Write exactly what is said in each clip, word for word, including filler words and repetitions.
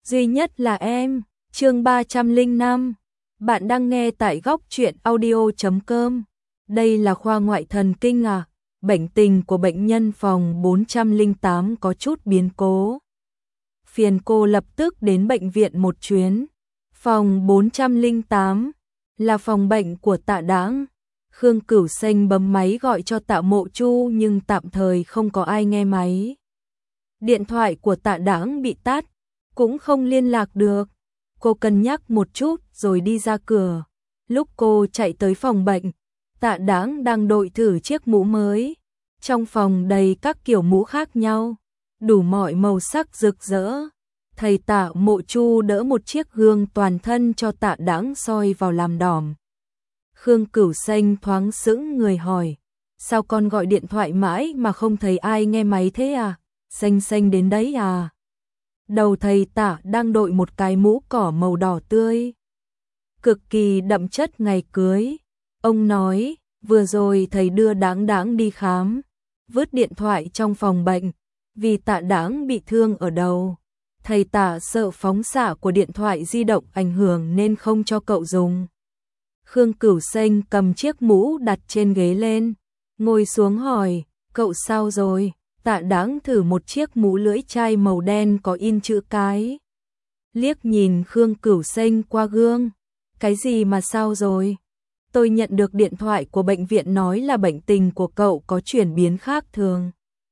duy nhất là em. Chương ba trăm lẻ năm. Bạn đang nghe tại góc truyện audio chấm com. Đây là khoa ngoại thần kinh à? Bệnh tình của bệnh nhân phòng bốn trăm lẻ tám có chút biến cố. Phiền cô lập tức đến bệnh viện một chuyến. Phòng bốn trăm lẻ tám là phòng bệnh của Tạ Đãng. Khương Cửu Xanh bấm máy gọi cho Tạ Mộ Chu nhưng tạm thời không có ai nghe máy. Điện thoại của Tạ Đãng bị tắt, cũng không liên lạc được. Cô cân nhắc một chút rồi đi ra cửa. Lúc cô chạy tới phòng bệnh, Tạ Đãng đang đội thử chiếc mũ mới. Trong phòng đầy các kiểu mũ khác nhau, đủ mọi màu sắc rực rỡ. Thầy Tạ Mộ Chu đỡ một chiếc gương toàn thân cho Tạ Đãng soi vào làm đỏm. Khương Cửu Xanh thoáng sững người hỏi, sao con gọi điện thoại mãi mà không thấy ai nghe máy thế à? Xanh xanh đến đấy à? Đầu thầy Tạ đang đội một cái mũ cỏ màu đỏ tươi, cực kỳ đậm chất ngày cưới. Ông nói, vừa rồi thầy đưa Đãng Đãng đi khám, vứt điện thoại trong phòng bệnh, vì Tạ Đãng bị thương ở đầu. Thầy Tạ sợ phóng xạ của điện thoại di động ảnh hưởng nên không cho cậu dùng. Khương Cửu Xanh cầm chiếc mũ đặt trên ghế lên, ngồi xuống hỏi, cậu sao rồi? Tạ Đãng thử một chiếc mũ lưỡi chai màu đen có in chữ cái. Liếc nhìn Khương Cửu Xanh qua gương, cái gì mà sao rồi? Tôi nhận được điện thoại của bệnh viện nói là bệnh tình của cậu có chuyển biến khác thường.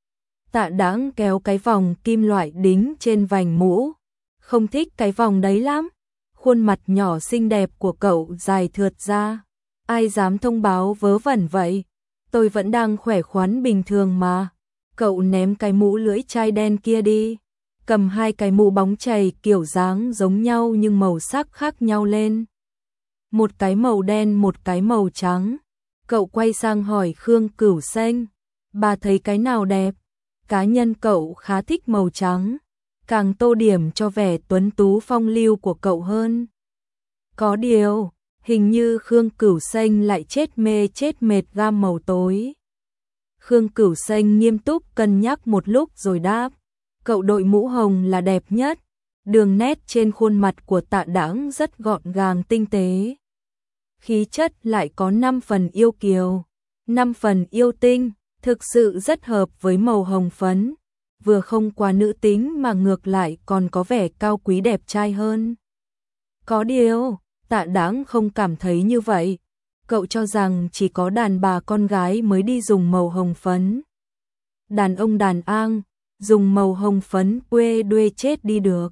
Tạ Đãng kéo cái vòng kim loại đính trên vành mũ. Không thích cái vòng đấy lắm. Khuôn mặt nhỏ xinh đẹp của cậu dài thượt ra. Ai dám thông báo vớ vẩn vậy? Tôi vẫn đang khỏe khoắn bình thường mà. Cậu ném cái mũ lưỡi chai đen kia đi. Cầm hai cái mũ bóng chày kiểu dáng giống nhau nhưng màu sắc khác nhau lên. Một cái màu đen, một cái màu trắng. Cậu quay sang hỏi Khương Cửu Xanh, bà thấy cái nào đẹp? Cá nhân cậu khá thích màu trắng, càng tô điểm cho vẻ tuấn tú phong lưu của cậu hơn. Có điều, hình như Khương Cửu Xanh lại chết mê chết mệt gam màu tối. Khương Cửu Xanh nghiêm túc cân nhắc một lúc rồi đáp, cậu đội mũ hồng là đẹp nhất. Đường nét trên khuôn mặt của Tạ Đãng rất gọn gàng tinh tế. Khí chất lại có năm phần yêu kiều, năm phần yêu tinh, thực sự rất hợp với màu hồng phấn, vừa không quá nữ tính mà ngược lại còn có vẻ cao quý đẹp trai hơn. Có điều, Tạ Đãng không cảm thấy như vậy, cậu cho rằng chỉ có đàn bà con gái mới đi dùng màu hồng phấn. Đàn ông đàn an, dùng màu hồng phấn quê đuê chết đi được.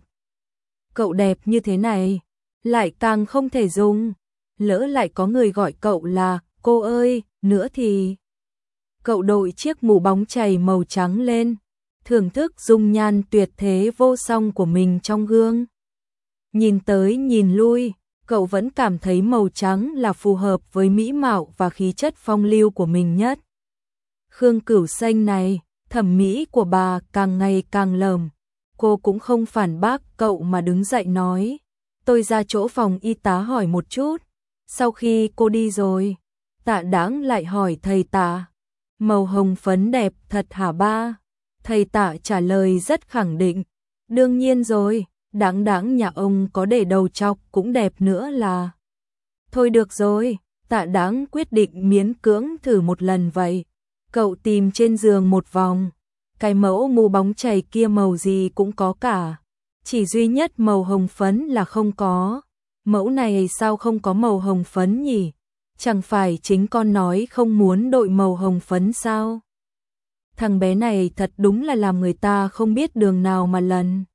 Cậu đẹp như thế này, lại càng không thể dùng. Lỡ lại có người gọi cậu là cô ơi, nữa thì... Cậu đội chiếc mũ bóng chày màu trắng lên, thưởng thức dung nhan tuyệt thế vô song của mình trong gương. Nhìn tới nhìn lui, cậu vẫn cảm thấy màu trắng là phù hợp với mỹ mạo và khí chất phong lưu của mình nhất. Khương Cửu Xanh này, thẩm mỹ của bà càng ngày càng lởm. Cô cũng không phản bác cậu mà đứng dậy nói, tôi ra chỗ phòng y tá hỏi một chút. Sau khi cô đi rồi, Tạ Đãng lại hỏi thầy Tạ, màu hồng phấn đẹp thật hả ba? Thầy Tạ trả lời rất khẳng định, đương nhiên rồi, Đãng Đãng nhà ông có để đầu trọc cũng đẹp nữa là. Thôi được rồi, Tạ Đãng quyết định miễn cưỡng thử một lần vậy. Cậu tìm trên giường một vòng, cái mẫu mũ bóng chày kia màu gì cũng có cả, chỉ duy nhất màu hồng phấn là không có. Mẫu này sao không có màu hồng phấn nhỉ? Chẳng phải chính con nói không muốn đội màu hồng phấn sao? Thằng bé này thật đúng là làm người ta không biết đường nào mà lần.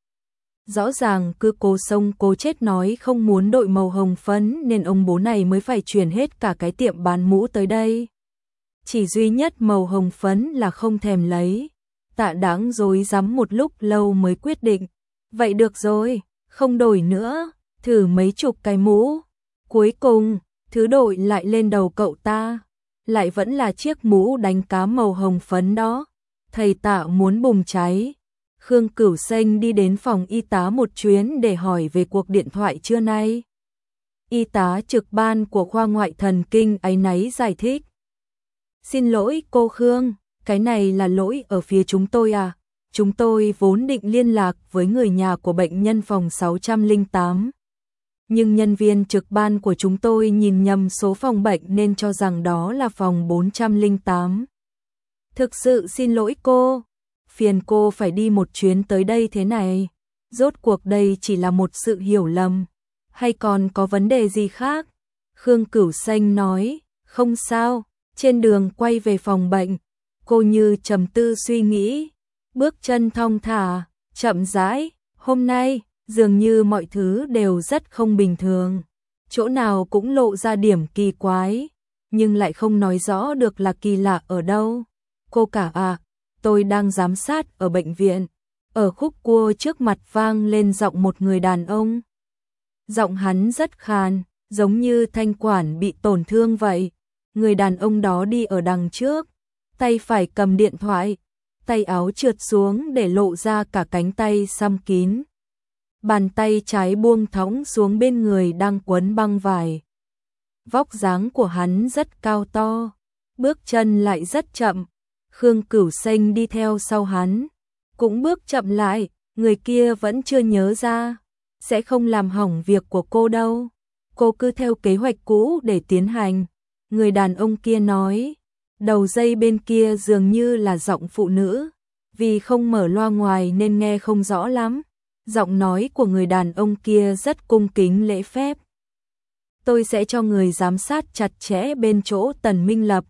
Rõ ràng cứ cố sống cố chết nói không muốn đội màu hồng phấn nên ông bố này mới phải chuyển hết cả cái tiệm bán mũ tới đây. Chỉ duy nhất màu hồng phấn là không thèm lấy. Tạ Đãng rối rắm một lúc lâu mới quyết định. Vậy được rồi, không đổi nữa. Thử mấy chục cái mũ. Cuối cùng, thứ đội lại lên đầu cậu ta. Lại vẫn là chiếc mũ đánh cá màu hồng phấn đó. Thầy Tạ muốn bùng cháy. Khương Cửu Xanh đi đến phòng y tá một chuyến để hỏi về cuộc điện thoại trưa nay. Y tá trực ban của khoa ngoại thần kinh áy náy giải thích. Xin lỗi cô Khương, cái này là lỗi ở phía chúng tôi à. chúng tôi vốn định liên lạc với người nhà của bệnh nhân phòng sáu trăm lẻ tám. Nhưng nhân viên trực ban của chúng tôi nhìn nhầm số phòng bệnh nên cho rằng đó là phòng bốn trăm lẻ tám. Thực sự xin lỗi cô, phiền cô phải đi một chuyến tới đây thế này. Rốt cuộc đây chỉ là một sự hiểu lầm, hay còn có vấn đề gì khác? Khương Cửu Xanh nói, không sao. Trên đường quay về phòng bệnh, cô như trầm tư suy nghĩ, bước chân thong thả, chậm rãi. Hôm nay, dường như mọi thứ đều rất không bình thường, chỗ nào cũng lộ ra điểm kỳ quái, nhưng lại không nói rõ được là kỳ lạ ở đâu. Cô cả à, tôi đang giám sát ở bệnh viện. Ở khúc cua trước mặt vang lên giọng một người đàn ông. Giọng hắn rất khàn, giống như thanh quản bị tổn thương vậy. Người đàn ông đó đi ở đằng trước, tay phải cầm điện thoại, tay áo trượt xuống để lộ ra cả cánh tay xăm kín. Bàn tay trái buông thõng xuống bên người đang quấn băng vải. Vóc dáng của hắn rất cao to, bước chân lại rất chậm. Khương Cửu Xanh đi theo sau hắn, cũng bước chậm lại, người kia vẫn chưa nhớ ra, sẽ không làm hỏng việc của cô đâu. Cô cứ theo kế hoạch cũ để tiến hành. Người đàn ông kia nói, đầu dây bên kia dường như là giọng phụ nữ, vì không mở loa ngoài nên nghe không rõ lắm. Giọng nói của người đàn ông kia rất cung kính lễ phép. Tôi sẽ cho người giám sát chặt chẽ bên chỗ Tần Minh Lập.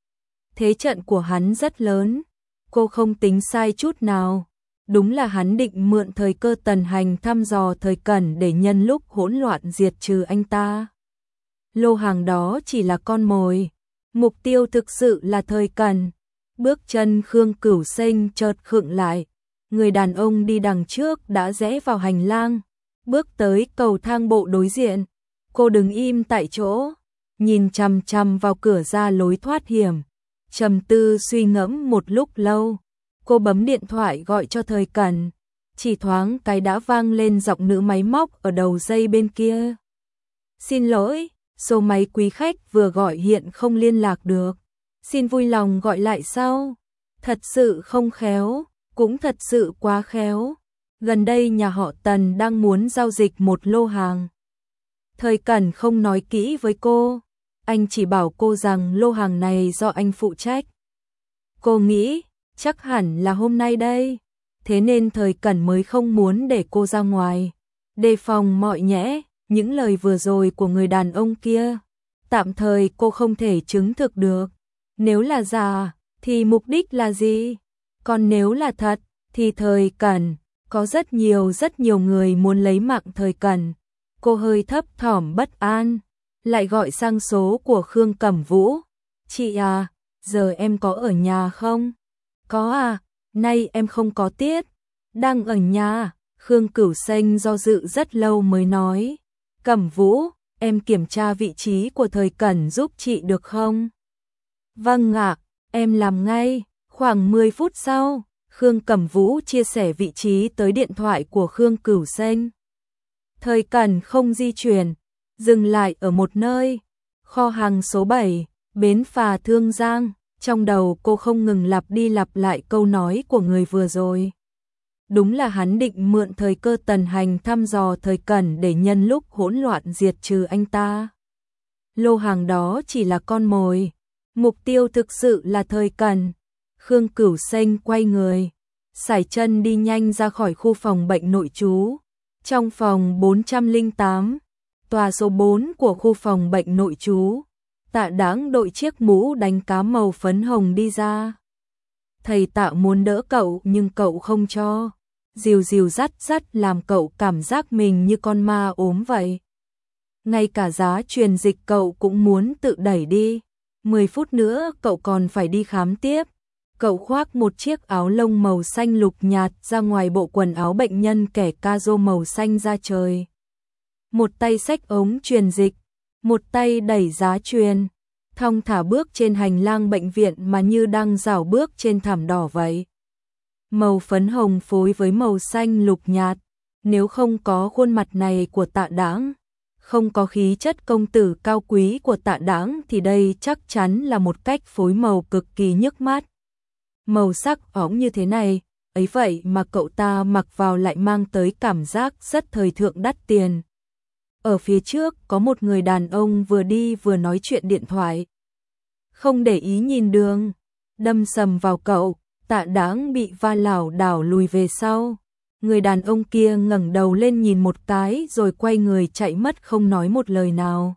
Thế trận của hắn rất lớn, cô không tính sai chút nào. Đúng là hắn định mượn thời cơ Tần Hành thăm dò Thời Cẩn để nhân lúc hỗn loạn diệt trừ anh ta. Lô hàng đó chỉ là con mồi, mục tiêu thực sự là Thời Cẩn. Bước chân Khương Cửu Xanh chợt khựng lại, người đàn ông đi đằng trước đã rẽ vào hành lang, bước tới cầu thang bộ đối diện. Cô đứng im tại chỗ, nhìn chằm chằm vào cửa ra lối thoát hiểm, trầm tư suy ngẫm một lúc lâu. Cô bấm điện thoại gọi cho Thời Cẩn, chỉ thoáng cái đã vang lên giọng nữ máy móc ở đầu dây bên kia. Xin lỗi, số máy quý khách vừa gọi hiện không liên lạc được. Xin vui lòng gọi lại sau. Thật sự không khéo, cũng thật sự quá khéo. Gần đây nhà họ Tần đang muốn giao dịch một lô hàng. Thời Cẩn không nói kỹ với cô, anh chỉ bảo cô rằng lô hàng này do anh phụ trách. Cô nghĩ, chắc hẳn là hôm nay đây, thế nên Thời Cẩn mới không muốn để cô ra ngoài. Đề phòng mọi nhẽ, những lời vừa rồi của người đàn ông kia, tạm thời cô không thể chứng thực được. Nếu là giả, thì mục đích là gì? Còn nếu là thật, thì Thời Cẩn, có rất nhiều rất nhiều người muốn lấy mạng Thời Cẩn. Cô hơi thấp thỏm bất an, lại gọi sang số của Khương Cẩm Vũ. Chị à, giờ em có ở nhà không? Có à, nay em không có tiết. Đang ở nhà. Khương Cửu Xanh do dự rất lâu mới nói. Cẩm Vũ, em kiểm tra vị trí của Thời Cẩn giúp chị được không? Vâng ạ, em làm ngay. Khoảng mười phút sau, Khương Cẩm Vũ chia sẻ vị trí tới điện thoại của Khương Cửu Xanh. Thời Cẩn không di chuyển, dừng lại ở một nơi, kho hàng số bảy, bến phà Thương Giang. Trong đầu cô không ngừng lặp đi lặp lại câu nói của người vừa rồi. Đúng là hắn định mượn thời cơ Tần Hành thăm dò Thời Cẩn để nhân lúc hỗn loạn diệt trừ anh ta. Lô hàng đó chỉ là con mồi, mục tiêu thực sự là Thời Cẩn. Khương Cửu Xanh quay người, sải chân đi nhanh ra khỏi khu phòng bệnh nội trú. Trong phòng bốn trăm lẻ tám, tòa số bốn của khu phòng bệnh nội trú, Tạ Đãng đội chiếc mũ đánh cá màu phấn hồng đi ra. Thầy Tạ muốn đỡ cậu nhưng cậu không cho, dìu dìu dắt dắt làm cậu cảm giác mình như con ma ốm vậy. Ngay cả giá truyền dịch cậu cũng muốn tự đẩy đi. Mười phút nữa cậu còn phải đi khám tiếp. Cậu khoác một chiếc áo lông màu xanh lục nhạt ra ngoài bộ quần áo bệnh nhân kẻ ca rô màu xanh da trời. Một tay xách ống truyền dịch, một tay đẩy giá truyền, thong thả bước trên hành lang bệnh viện mà như đang dạo bước trên thảm đỏ vậy. Màu phấn hồng phối với màu xanh lục nhạt, nếu không có khuôn mặt này của Tạ Đãng, không có khí chất công tử cao quý của Tạ Đãng thì đây chắc chắn là một cách phối màu cực kỳ nhức mắt. Màu sắc óng như thế này, ấy vậy mà cậu ta mặc vào lại mang tới cảm giác rất thời thượng đắt tiền. Ở phía trước có một người đàn ông vừa đi vừa nói chuyện điện thoại. Không để ý nhìn đường, đâm sầm vào cậu, Tạ Đáng bị va lảo đảo lùi về sau. Người đàn ông kia ngẩng đầu lên nhìn một cái rồi quay người chạy mất không nói một lời nào.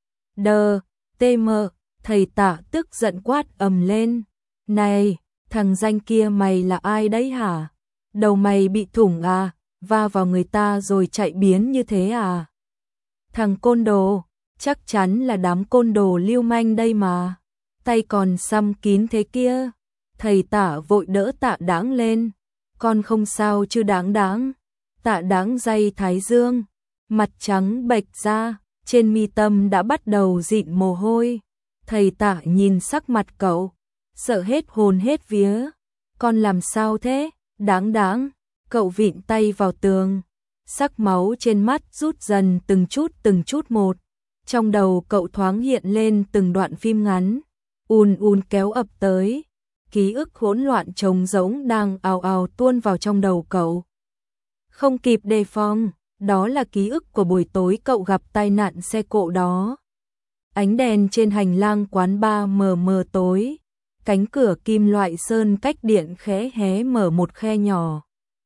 Đờ, tê mờ, thầy Tạ tức giận quát ầm lên. Này, thằng danh kia mày là ai đấy hả? Đầu mày bị thủng à? Va vào người ta rồi chạy biến như thế à? Thằng côn đồ, chắc chắn là đám côn đồ lưu manh đây mà. Tay còn xăm kín thế kia. Thầy Tạ vội đỡ Tạ Đáng lên. Con không sao chứ Đáng Đáng. Tạ Đáng day thái dương, mặt trắng bệch ra, trên mi tâm đã bắt đầu dịn mồ hôi. Thầy Tạ nhìn sắc mặt cậu, sợ hết hồn hết vía. Con làm sao thế, Đáng Đáng? Cậu vịn tay vào tường, sắc máu trên mắt rút dần từng chút từng chút một. Trong đầu cậu thoáng hiện lên từng đoạn phim ngắn, ùn ùn kéo ập tới. Ký ức hỗn loạn trống rỗng đang ào ào tuôn vào trong đầu cậu. Không kịp đề phòng, đó là ký ức của buổi tối cậu gặp tai nạn xe cộ đó. Ánh đèn trên hành lang quán bar mờ mờ tối, cánh cửa kim loại sơn cách điện khẽ hé mở một khe nhỏ.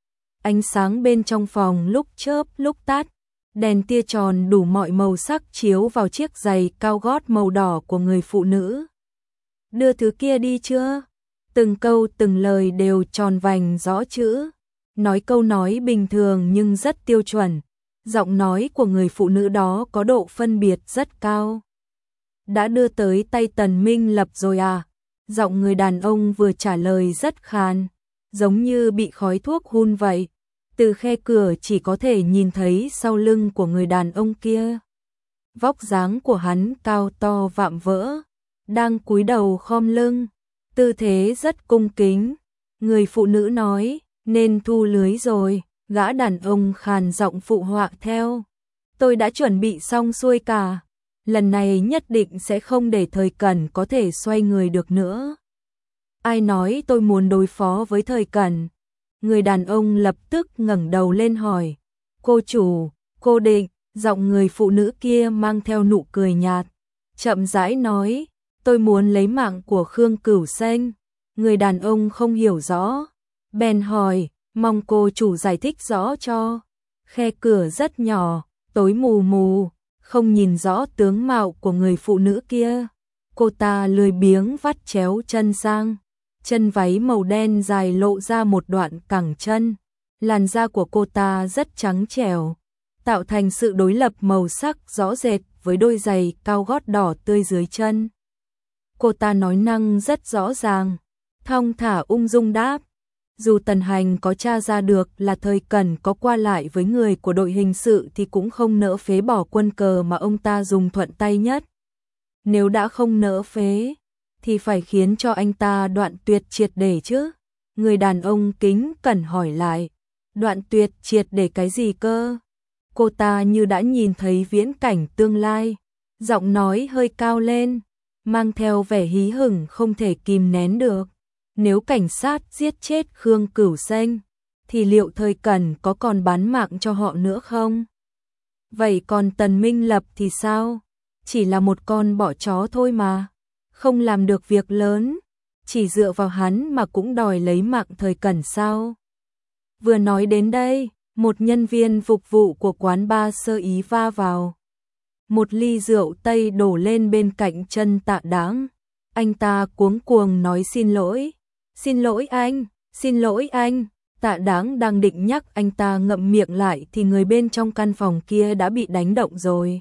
Ánh sáng bên trong phòng lúc chớp lúc tắt, đèn tia tròn đủ mọi màu sắc chiếu vào chiếc giày cao gót màu đỏ của người phụ nữ. Đưa thứ kia đi chưa? Từng câu từng lời đều tròn vành rõ chữ, nói câu nói bình thường nhưng rất tiêu chuẩn. Giọng nói của người phụ nữ đó có độ phân biệt rất cao. Đã đưa tới tay Tần Minh Lập rồi à? Giọng người đàn ông vừa trả lời rất khàn, giống như bị khói thuốc hun vậy. Từ khe cửa chỉ có thể nhìn thấy sau lưng của người đàn ông kia. Vóc dáng của hắn cao to vạm vỡ, đang cúi đầu khom lưng, tư thế rất cung kính. Người phụ nữ nói, nên thu lưới rồi. Gã đàn ông khàn giọng phụ họa theo. Tôi đã chuẩn bị xong xuôi cả. Lần này nhất định sẽ không để Thời Cẩn có thể xoay người được nữa. Ai nói tôi muốn đối phó với Thời Cẩn? Người đàn ông lập tức ngẩng đầu lên hỏi. Cô chủ, cô định, giọng người phụ nữ kia mang theo nụ cười nhạt. Chậm rãi nói, tôi muốn lấy mạng của Khương Cửu Xanh. Người đàn ông không hiểu rõ, bèn hỏi, mong cô chủ giải thích rõ cho. Khe cửa rất nhỏ, tối mù mù, không nhìn rõ tướng mạo của người phụ nữ kia. Cô ta lười biếng vắt chéo chân sang, chân váy màu đen dài lộ ra một đoạn cẳng chân. Làn da của cô ta rất trắng trẻo, tạo thành sự đối lập màu sắc rõ rệt với đôi giày cao gót đỏ tươi dưới chân. Cô ta nói năng rất rõ ràng, thong thả ung dung đáp. Dù Tần Hành có tra ra được là Thời Cẩn có qua lại với người của đội hình sự thì cũng không nỡ phế bỏ quân cờ mà ông ta dùng thuận tay nhất. Nếu đã không nỡ phế, thì phải khiến cho anh ta đoạn tuyệt triệt để chứ. Người đàn ông kính cẩn hỏi lại, đoạn tuyệt triệt để cái gì cơ? Cô ta như đã nhìn thấy viễn cảnh tương lai, giọng nói hơi cao lên, mang theo vẻ hí hửng không thể kìm nén được. Nếu cảnh sát giết chết Khương Cửu Xanh, thì liệu Thời Cẩn có còn bán mạng cho họ nữa không? Vậy còn Tần Minh Lập thì sao? Chỉ là một con bọ chó thôi mà, không làm được việc lớn, chỉ dựa vào hắn mà cũng đòi lấy mạng Thời Cẩn sao? Vừa nói đến đây, một nhân viên phục vụ của quán bar sơ ý va vào. Một ly rượu Tây đổ lên bên cạnh chân Tạ Đáng. Anh ta cuống cuồng nói xin lỗi. Xin lỗi anh, xin lỗi anh. Tạ Đáng đang định nhắc anh ta ngậm miệng lại thì người bên trong căn phòng kia đã bị đánh động rồi.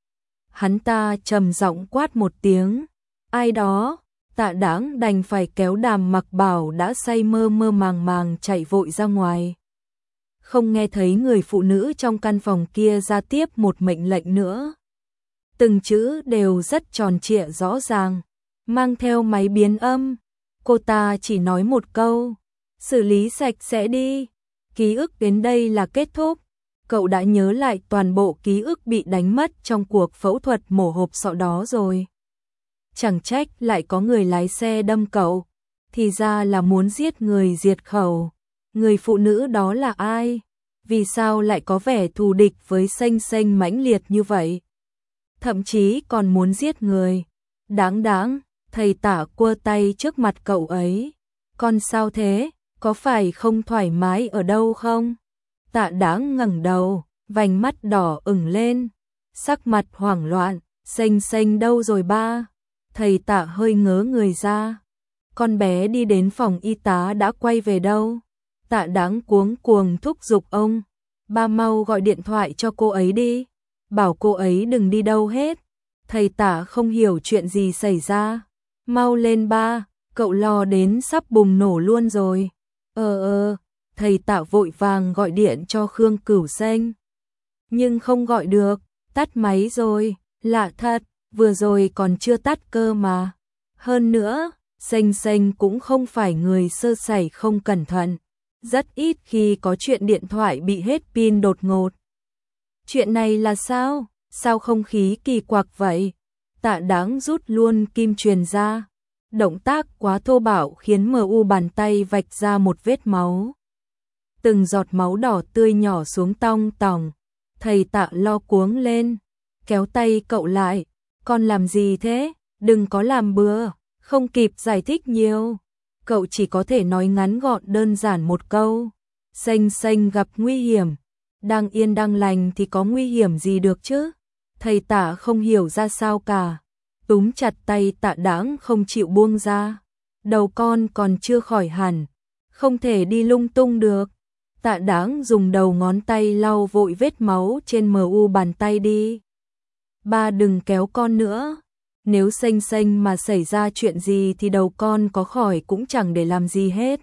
Hắn ta trầm giọng quát một tiếng. Ai đó? Tạ Đáng đành phải kéo Đàm Mặc Bảo đã say mơ mơ màng màng chạy vội ra ngoài. Không nghe thấy người phụ nữ trong căn phòng kia ra tiếp một mệnh lệnh nữa. Từng chữ đều rất tròn trịa rõ ràng, mang theo máy biến âm. Cô ta chỉ nói một câu, xử lý sạch sẽ đi. Ký ức đến đây là kết thúc. Cậu đã nhớ lại toàn bộ ký ức bị đánh mất trong cuộc phẫu thuật mổ hộp sọ đó rồi. Chẳng trách lại có người lái xe đâm cậu, thì ra là muốn giết người diệt khẩu. Người phụ nữ đó là ai? Vì sao lại có vẻ thù địch với Xanh Xanh mãnh liệt như vậy? Thậm chí còn muốn giết người. Đáng đáng, thầy Tả quơ tay trước mặt cậu ấy. Con sao thế? Có phải không thoải mái ở đâu không? Tạ Đáng ngẩng đầu, vành mắt đỏ ửng lên, sắc mặt hoảng loạn. Xanh Xanh đâu rồi ba? Thầy Tạ hơi ngớ người ra. Con bé đi đến phòng y tá đã quay về đâu? Tạ Đáng cuống cuồng thúc giục ông. Ba mau gọi điện thoại cho cô ấy đi. Bảo cô ấy đừng đi đâu hết. Thầy Tả không hiểu chuyện gì xảy ra. Mau lên ba, cậu lo đến sắp bùng nổ luôn rồi. Ờ ờ, thầy Tạ vội vàng gọi điện cho Khương Cửu Xanh. Nhưng không gọi được, tắt máy rồi, lạ thật, vừa rồi còn chưa tắt cơ mà. Hơn nữa, Xanh Xanh cũng không phải người sơ sẩy không cẩn thận. Rất ít khi có chuyện điện thoại bị hết pin đột ngột. Chuyện này là sao? Sao không khí kỳ quặc vậy? Tạ Đáng rút luôn kim truyền ra. Động tác quá thô bạo khiến mờ u bàn tay vạch ra một vết máu. Từng giọt máu đỏ tươi nhỏ xuống tong tòng. Thầy Tạ lo cuống lên, kéo tay cậu lại. Con làm gì thế? Đừng có làm bừa. Không kịp giải thích nhiều. Cậu chỉ có thể nói ngắn gọn đơn giản một câu. Xanh Xanh gặp nguy hiểm. Đang yên đang lành thì có nguy hiểm gì được chứ? Thầy Tả không hiểu ra sao cả. Túm chặt tay Tạ Đáng không chịu buông ra. Đầu con còn chưa khỏi hẳn. Không thể đi lung tung được. Tạ Đáng dùng đầu ngón tay lau vội vết máu trên mờ u bàn tay đi. Ba đừng kéo con nữa. Nếu Xanh Xanh mà xảy ra chuyện gì thì đầu con có khỏi cũng chẳng để làm gì hết.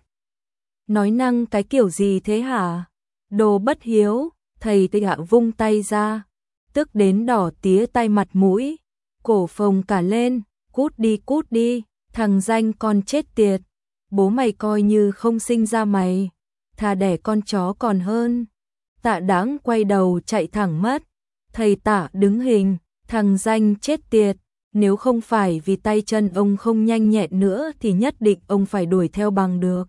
Nói năng cái kiểu gì thế hả? Đồ bất hiếu, thầy Tây Hạ vung tay ra. Tức đến đỏ tía tay mặt mũi. Cổ phồng cả lên, cút đi cút đi, thằng danh con chết tiệt. Bố mày coi như không sinh ra mày. Thà đẻ con chó còn hơn. Tạ Đáng quay đầu chạy thẳng mất. Thầy Tả đứng hình, thằng danh chết tiệt. Nếu không phải vì tay chân ông không nhanh nhẹn nữa thì nhất định ông phải đuổi theo bằng được.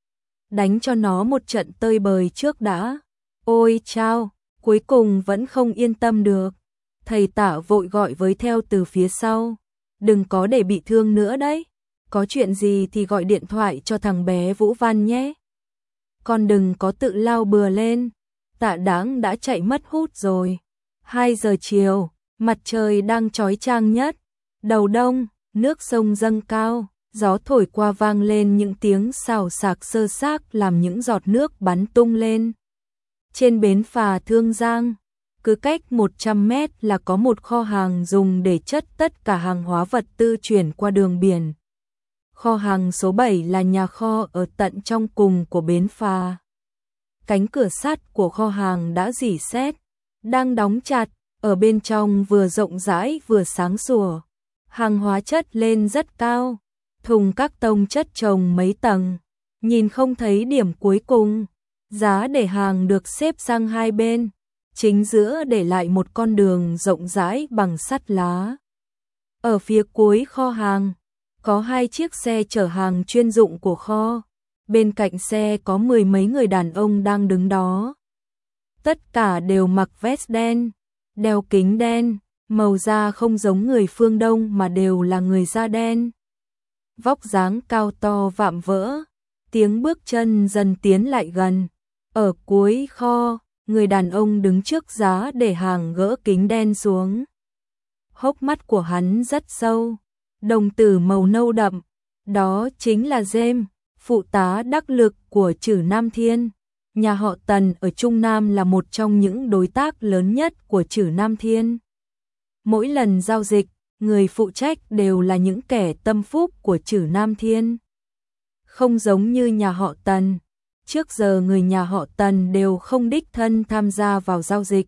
Đánh cho nó một trận tơi bời trước đã. Ôi chao, cuối cùng vẫn không yên tâm được. Thầy Tả vội gọi với theo từ phía sau. Đừng có để bị thương nữa đấy. Có chuyện gì thì gọi điện thoại cho thằng bé Vũ Văn nhé. Con đừng có tự lao bừa lên. Tạ Đáng đã chạy mất hút rồi. Hai giờ chiều, mặt trời đang chói chang nhất. Đầu đông, nước sông dâng cao, gió thổi qua vang lên những tiếng xào xạc sơ xác làm những giọt nước bắn tung lên. Trên bến phà Thương Giang, cứ cách một trăm mét là có một kho hàng dùng để chất tất cả hàng hóa vật tư chuyển qua đường biển. Kho hàng số bảy là nhà kho ở tận trong cùng của bến phà. Cánh cửa sắt của kho hàng đã rỉ sét, đang đóng chặt, ở bên trong vừa rộng rãi vừa sáng sủa. Hàng hóa chất lên rất cao, thùng các tông chất chồng mấy tầng, nhìn không thấy điểm cuối cùng. Giá để hàng được xếp sang hai bên, chính giữa để lại một con đường rộng rãi bằng sắt lá. Ở phía cuối kho hàng, có hai chiếc xe chở hàng chuyên dụng của kho. Bên cạnh xe có mười mấy người đàn ông đang đứng đó. Tất cả đều mặc vest đen, đeo kính đen, màu da không giống người phương Đông mà đều là người da đen. Vóc dáng cao to vạm vỡ, tiếng bước chân dần tiến lại gần. Ở cuối kho, người đàn ông đứng trước giá để hàng gỡ kính đen xuống. Hốc mắt của hắn rất sâu, đồng tử màu nâu đậm. Đó chính là James, phụ tá đắc lực của Trử Nam Thiên. Nhà họ Tần ở Trung Nam là một trong những đối tác lớn nhất của Trử Nam Thiên. Mỗi lần giao dịch, người phụ trách đều là những kẻ tâm phúc của Trử Nam Thiên. Không giống như nhà họ Tần, trước giờ người nhà họ Tần đều không đích thân tham gia vào giao dịch.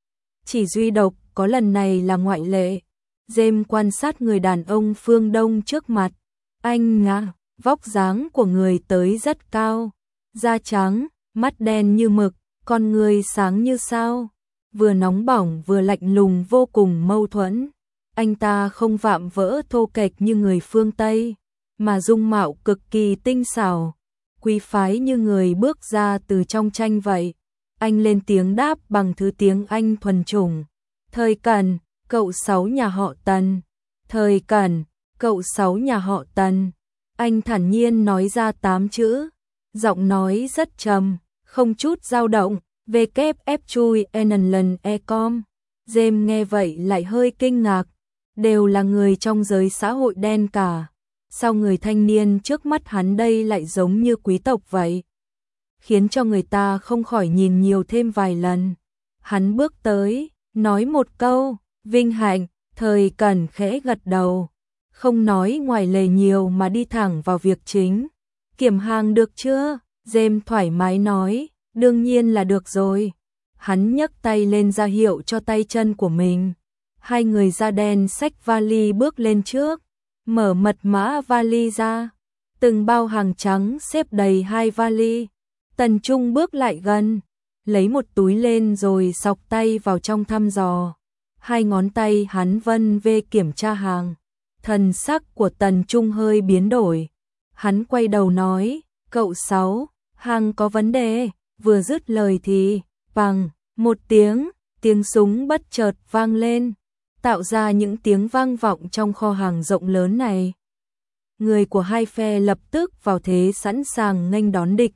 Chỉ duy độc có lần này là ngoại lệ. James quan sát người đàn ông phương Đông trước mặt. Anh ngã, vóc dáng của người tới rất cao, da trắng, mắt đen như mực, con người sáng như sao, vừa nóng bỏng vừa lạnh lùng vô cùng mâu thuẫn. Anh ta không vạm vỡ thô kệch như người phương Tây, mà dung mạo cực kỳ tinh xảo, quý phái như người bước ra từ trong tranh vậy. Anh lên tiếng đáp bằng thứ tiếng Anh thuần chủng. Thời Cẩn, cậu Sáu nhà họ Tần. Thời Cẩn, cậu Sáu nhà họ Tần. Anh thản nhiên nói ra tám chữ, giọng nói rất trầm, không chút dao động. vê kép ép chui en lần e com. James nghe vậy lại hơi kinh ngạc, đều là người trong giới xã hội đen cả. Sao người thanh niên trước mắt hắn đây lại giống như quý tộc vậy? Khiến cho người ta không khỏi nhìn nhiều thêm vài lần. Hắn bước tới, nói một câu, vinh hạnh. Thời Cẩn khẽ gật đầu, không nói ngoài lề nhiều mà đi thẳng vào việc chính. Kiểm hàng được chưa? James thoải mái nói, đương nhiên là được rồi. Hắn nhấc tay lên ra hiệu cho tay chân của mình. Hai người da đen xách vali bước lên trước, mở mật mã vali ra. Từng bao hàng trắng xếp đầy hai vali. Tần Trung bước lại gần, lấy một túi lên rồi xọc tay vào trong thăm dò. Hai ngón tay hắn vân vê kiểm tra hàng. Thần sắc của Tần Trung hơi biến đổi. Hắn quay đầu nói, cậu Sáu, hàng có vấn đề. Vừa dứt lời thì, bằng, một tiếng, tiếng súng bất chợt vang lên, tạo ra những tiếng vang vọng trong kho hàng rộng lớn này. Người của hai phe lập tức vào thế sẵn sàng nghênh đón địch.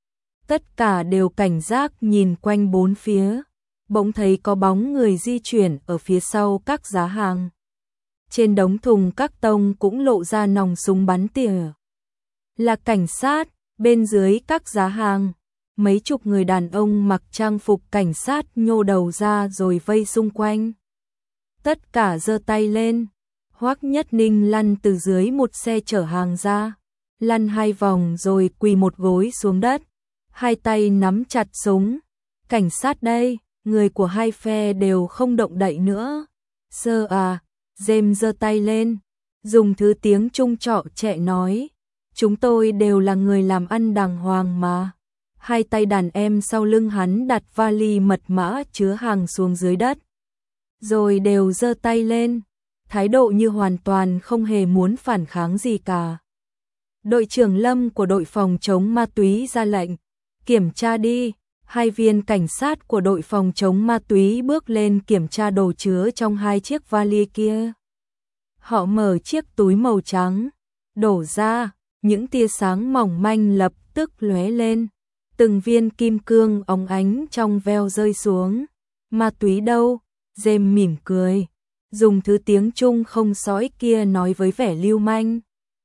Tất cả đều cảnh giác nhìn quanh bốn phía. Bỗng thấy có bóng người di chuyển ở phía sau các giá hàng. Trên đống thùng các tông cũng lộ ra nòng súng bắn tỉa. Là cảnh sát, bên dưới các giá hàng. Mấy chục người đàn ông mặc trang phục cảnh sát nhô đầu ra rồi vây xung quanh. Tất cả giơ tay lên. Hoắc Nhất Ninh lăn từ dưới một xe chở hàng ra. Lăn hai vòng rồi quỳ một gối xuống đất. Hai tay nắm chặt súng. Cảnh sát đây. Người của hai phe đều không động đậy nữa. Sơ à, James giơ tay lên, dùng thứ tiếng Trung trọ trẻ nói, chúng tôi đều là người làm ăn đàng hoàng mà. Hai tay đàn em sau lưng hắn đặt vali mật mã chứa hàng xuống dưới đất. Rồi đều giơ tay lên, thái độ như hoàn toàn không hề muốn phản kháng gì cả. Đội trưởng Lâm của đội phòng chống ma túy ra lệnh, kiểm tra đi. Hai viên cảnh sát của đội phòng chống ma túy bước lên kiểm tra đồ chứa trong hai chiếc vali kia. Họ mở chiếc túi màu trắng, đổ ra, những tia sáng mỏng manh lập tức lóe lên. Từng viên kim cương óng ánh trong veo rơi xuống. Ma túy đâu? James mỉm cười, dùng thứ tiếng Trung không sõi kia nói với vẻ lưu manh.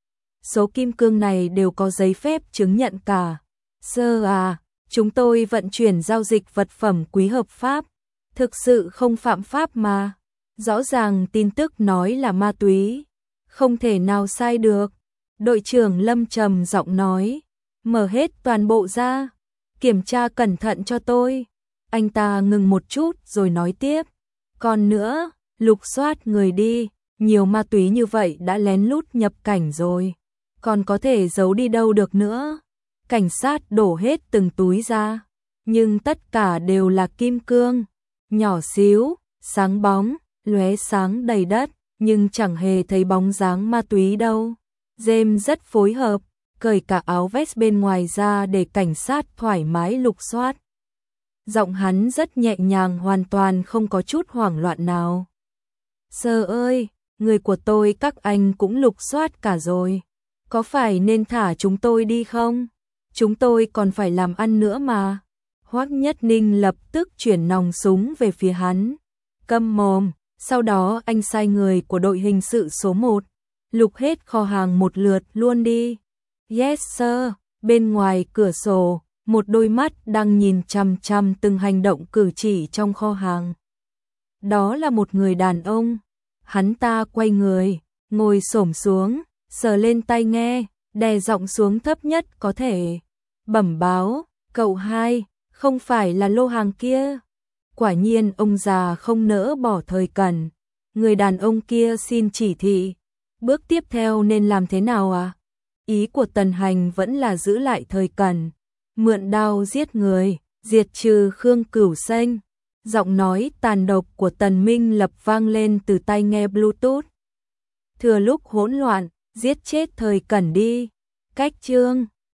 Số kim cương này đều có giấy phép chứng nhận cả. Sơ à, chúng tôi vận chuyển giao dịch vật phẩm quý hợp pháp, thực sự không phạm pháp mà. Rõ ràng tin tức nói là ma túy, không thể nào sai được. Đội trưởng Lâm trầm giọng nói, mở hết toàn bộ ra, kiểm tra cẩn thận cho tôi. Anh ta ngừng một chút rồi nói tiếp, còn nữa, lục soát người đi, nhiều ma túy như vậy đã lén lút nhập cảnh rồi, còn có thể giấu đi đâu được nữa. Cảnh sát đổ hết từng túi ra, nhưng tất cả đều là kim cương, nhỏ xíu, sáng bóng, lóe sáng đầy đất, nhưng chẳng hề thấy bóng dáng ma túy đâu. James rất phối hợp, cởi cả áo vest bên ngoài ra để cảnh sát thoải mái lục soát. Giọng hắn rất nhẹ nhàng, hoàn toàn không có chút hoảng loạn nào. Sơ ơi, người của tôi các anh cũng lục soát cả rồi, có phải nên thả chúng tôi đi không? Chúng tôi còn phải làm ăn nữa mà. Hoắc Nhất Ninh lập tức chuyển nòng súng về phía hắn. Câm mồm, sau đó anh sai người của đội hình sự số một, lục hết kho hàng một lượt luôn đi. Yes sir, bên ngoài cửa sổ, một đôi mắt đang nhìn chằm chằm từng hành động cử chỉ trong kho hàng. Đó là một người đàn ông. Hắn ta quay người, ngồi xổm xuống, sờ lên tai nghe, đè giọng xuống thấp nhất có thể. Bẩm báo, cậu hai, không phải là lô hàng kia. Quả nhiên ông già không nỡ bỏ Thời Cẩn. Người đàn ông kia xin chỉ thị. Bước tiếp theo nên làm thế nào à? Ý của Tần Hành vẫn là giữ lại Thời Cẩn, mượn đao giết người, diệt trừ Khương Cửu Xanh. Giọng nói tàn độc của Tần Minh Lập vang lên từ tai nghe Bluetooth. Thừa lúc hỗn loạn, giết chết Thời Cẩn đi. Cách chương